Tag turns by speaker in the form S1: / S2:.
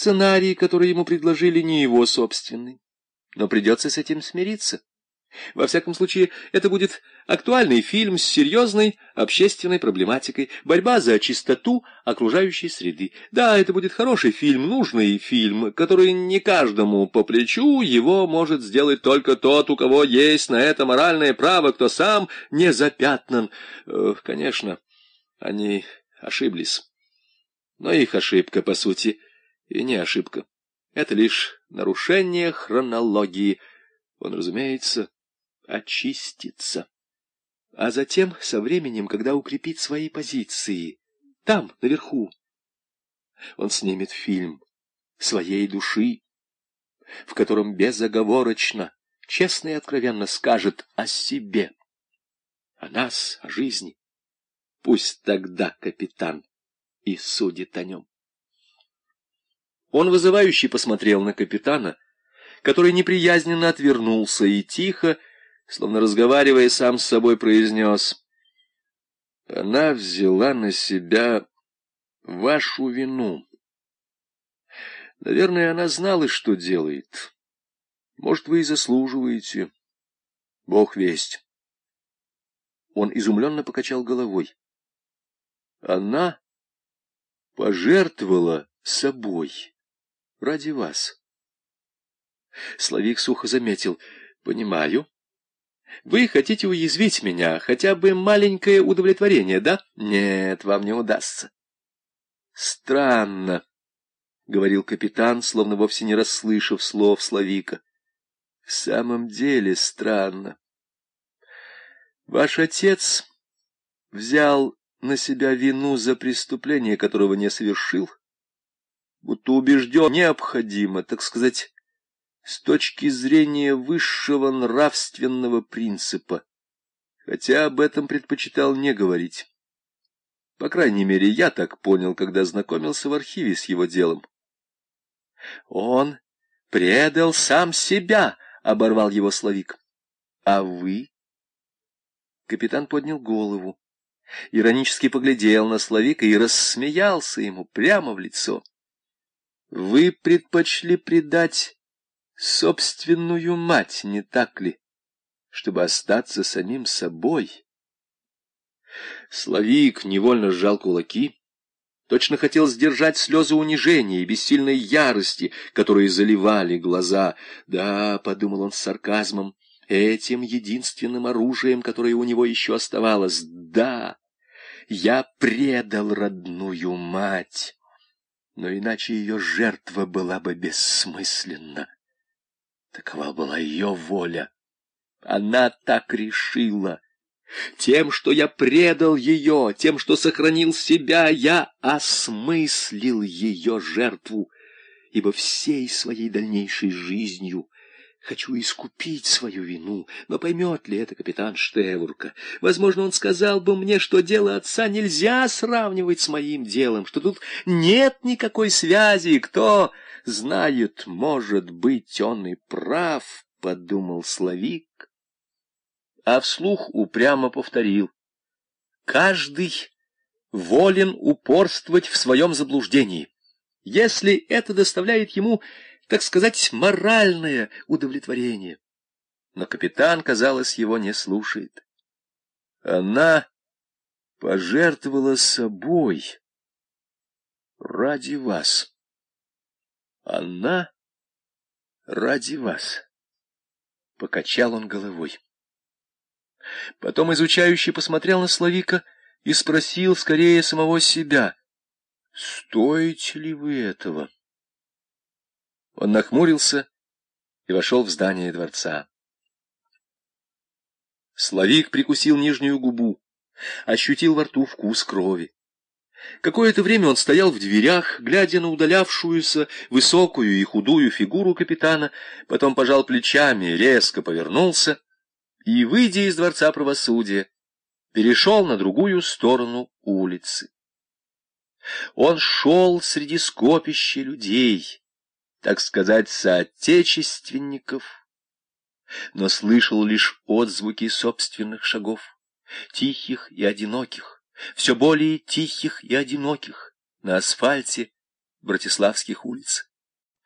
S1: сценарий, который ему предложили, не его собственный, но придется с этим смириться. Во всяком случае, это будет актуальный фильм с серьезной общественной проблематикой, борьба за чистоту окружающей среды. Да, это будет хороший фильм, нужный фильм, который не каждому по плечу, его может сделать только тот, у кого есть на это моральное право, кто сам не запятнан. Конечно, они ошиблись, но их ошибка, по сути, и не ошибка. Это лишь нарушение хронологии. Он, разумеется, очистится. А затем, со временем, когда укрепит свои позиции, там, наверху, он снимет фильм своей души, в котором безоговорочно, честно и откровенно скажет о себе, о нас, о жизни. Пусть тогда капитан и судит о нем. Он вызывающе посмотрел на капитана, который неприязненно отвернулся и тихо, словно разговаривая сам с собой, произнес: «Она взяла на себя вашу вину. Наверное, она знала, что делает. Может, вы и заслуживаете. Бог весть». Он изумленно покачал головой. «Она пожертвовала собой ради вас». Славик сухо заметил: «Понимаю. Вы хотите уязвить меня, хотя бы маленькое удовлетворение, да? Нет, вам не удастся». «Странно», — говорил капитан, словно вовсе не расслышав слов Славика. «В самом деле странно. Ваш отец взял на себя вину за преступление, которого не совершил, будто убежден, необходимо, так сказать, с точки зрения высшего нравственного принципа, хотя об этом предпочитал не говорить. По крайней мере, я так понял, когда знакомился в архиве с его делом». «Он предал сам себя», — оборвал его Славик. «А вы?» Капитан поднял голову, иронически поглядел на Славика и рассмеялся ему прямо в лицо. «Вы предпочли предать собственную мать, не так ли, чтобы остаться самим собой?» Славик невольно сжал кулаки, точно хотел сдержать слезы унижения и бессильной ярости, которые заливали глаза. «Да», — подумал он с сарказмом, — «этим единственным оружием, которое у него еще оставалось, да, я предал родную мать, но иначе ее жертва была бы бессмысленна. Такова была ее воля. Она так решила. Тем, что я предал ее, тем, что сохранил себя, я осмыслил ее жертву, ибо всей своей дальнейшей жизнью хочу искупить свою вину. Но поймет ли это капитан Штевурка? Возможно, он сказал бы мне, что дело отца нельзя сравнивать с моим делом, что тут нет никакой связи. Кто знает, может быть, он и прав, — подумал Славик, а вслух упрямо повторил: «Каждый волен упорствовать в своем заблуждении, если это доставляет ему, так сказать, моральное удовлетворение». Но капитан, казалось, его не слушает. «Она пожертвовала собой ради вас. Она ради вас», — покачал он головой. Потом изучающе посмотрел на Славика и спросил скорее самого себя: «Стоите ли вы этого?» Он нахмурился и вошел в здание дворца. Славик прикусил нижнюю губу, ощутил во рту вкус крови. Какое-то время он стоял в дверях, глядя на удалявшуюся высокую и худую фигуру капитана, потом пожал плечами, резко повернулся и, выйдя из дворца правосудия, перешел на другую сторону улицы. Он шел среди скопища людей, так сказать, соотечественников, но слышал лишь отзвуки собственных шагов, тихих и одиноких, все более тихих и одиноких, на асфальте братиславских улиц.